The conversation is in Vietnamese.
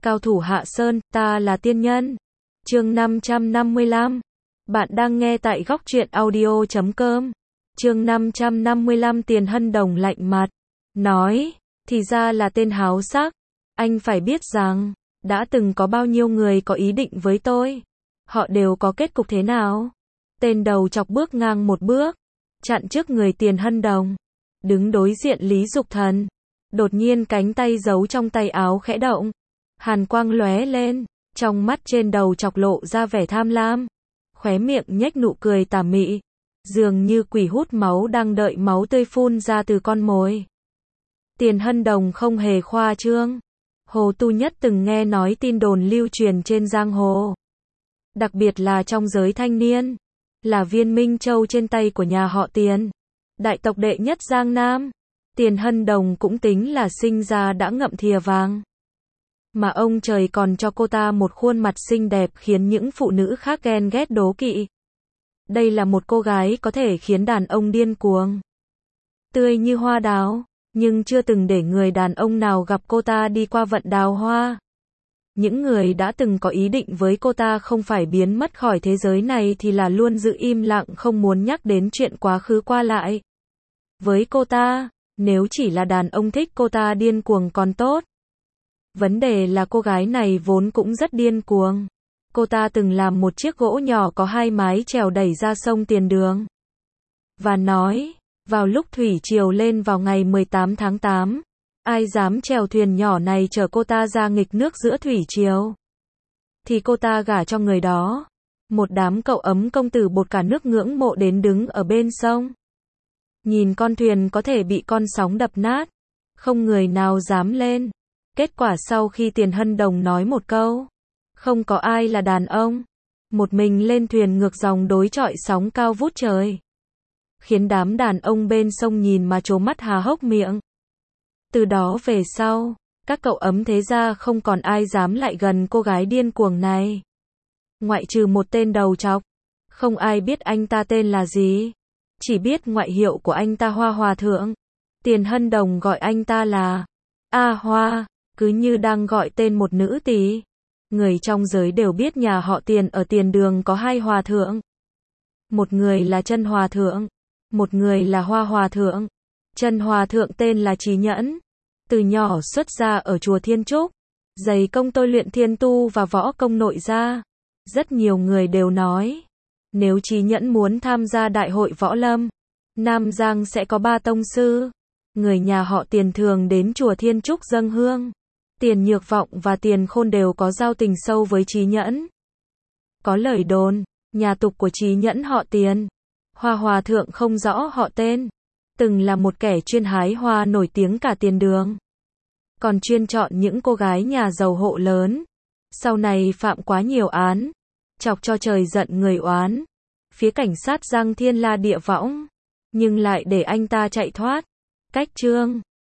Cao thủ Hạ Sơn, ta là tiên nhân. Chương 555. Bạn đang nghe tại góc truyện audio.com. Chương 555. Tiền Hân Đồng lạnh mặt nói, thì ra là tên háo sắc. Anh phải biết rằng, đã từng có bao nhiêu người có ý định với tôi. Họ đều có kết cục thế nào? Tên đầu chọc bước ngang một bước, chặn trước người Tiền Hân Đồng, đứng đối diện Lý Dục Thần. Đột nhiên cánh tay giấu trong tay áo khẽ động, hàn quang lóe lên, trong mắt trên đầu chọc lộ ra vẻ tham lam, khóe miệng nhếch nụ cười tà mị, dường như quỷ hút máu đang đợi máu tươi phun ra từ con mồi. Tiền Hân Đồng không hề khoa trương. Hồ Tu Nhất từng nghe nói tin đồn lưu truyền trên giang hồ, đặc biệt là trong giới thanh niên, là viên Minh Châu trên tay của nhà họ Tiền, đại tộc đệ nhất Giang Nam. Tiền Hân Đồng cũng tính là sinh ra đã ngậm thìa vàng, mà ông trời còn cho cô ta một khuôn mặt xinh đẹp khiến những phụ nữ khác ghen ghét đố kỵ. Đây là một cô gái có thể khiến đàn ông điên cuồng, tươi như hoa đào, nhưng chưa từng để người đàn ông nào gặp cô ta đi qua vận đào hoa. Những người đã từng có ý định với cô ta không phải biến mất khỏi thế giới này thì là luôn giữ im lặng, không muốn nhắc đến chuyện quá khứ qua lại với cô ta. Nếu chỉ là đàn ông thích cô ta điên cuồng còn tốt. Vấn đề là cô gái này vốn cũng rất điên cuồng. Cô ta từng làm một chiếc gỗ nhỏ có hai mái chèo đẩy ra sông Tiền Đường, và nói, vào lúc thủy triều lên vào ngày 18 tháng 8, ai dám chèo thuyền nhỏ này chở cô ta ra nghịch nước giữa thủy triều, thì cô ta gả cho người đó. Một đám cậu ấm công tử bột cả nước ngưỡng mộ đến đứng ở bên sông, nhìn con thuyền có thể bị con sóng đập nát, không người nào dám lên. Kết quả sau khi Tiền Hân Đồng nói một câu, không có ai là đàn ông, một mình lên thuyền ngược dòng đối chọi sóng cao vút trời, khiến đám đàn ông bên sông nhìn mà trố mắt há hốc miệng. Từ đó về sau, các cậu ấm thế gia không còn ai dám lại gần cô gái điên cuồng này, ngoại trừ một tên đầu trọc. Không ai biết anh ta tên là gì, chỉ biết ngoại hiệu của anh ta Hoa Hòa Thượng. Tiền Hân Đồng gọi anh ta là A Hoa, cứ như đang gọi tên một nữ tỳ. Người trong giới đều biết nhà họ Tiền ở Tiền Đường có hai hòa thượng. Một người là Chân Hòa Thượng, một người là Hoa Hòa Thượng. Chân Hòa Thượng tên là Trí Nhẫn, từ nhỏ xuất gia ở chùa Thiên Trúc, dày công tôi luyện thiên tu và võ công nội gia. Rất nhiều người đều nói, nếu Trí Nhẫn muốn tham gia đại hội võ lâm, Nam Giang sẽ có 3 tông sư. Người nhà họ Tiền thường đến chùa Thiên Trúc dâng hương. Tiền Nhược Vọng và Tiền Khôn đều có giao tình sâu với Trí Nhẫn. Có lời đồn, nhà tục của Trí Nhẫn họ Tiền. Hoa Hòa Thượng không rõ họ tên, từng là một kẻ chuyên hái hoa nổi tiếng cả Tiền Đường, còn chuyên chọn những cô gái nhà giàu hộ lớn. Sau này phạm quá nhiều án, chọc cho trời giận người oán. Phía cảnh sát giang thiên la địa võng, nhưng lại để anh ta chạy thoát. Cách chương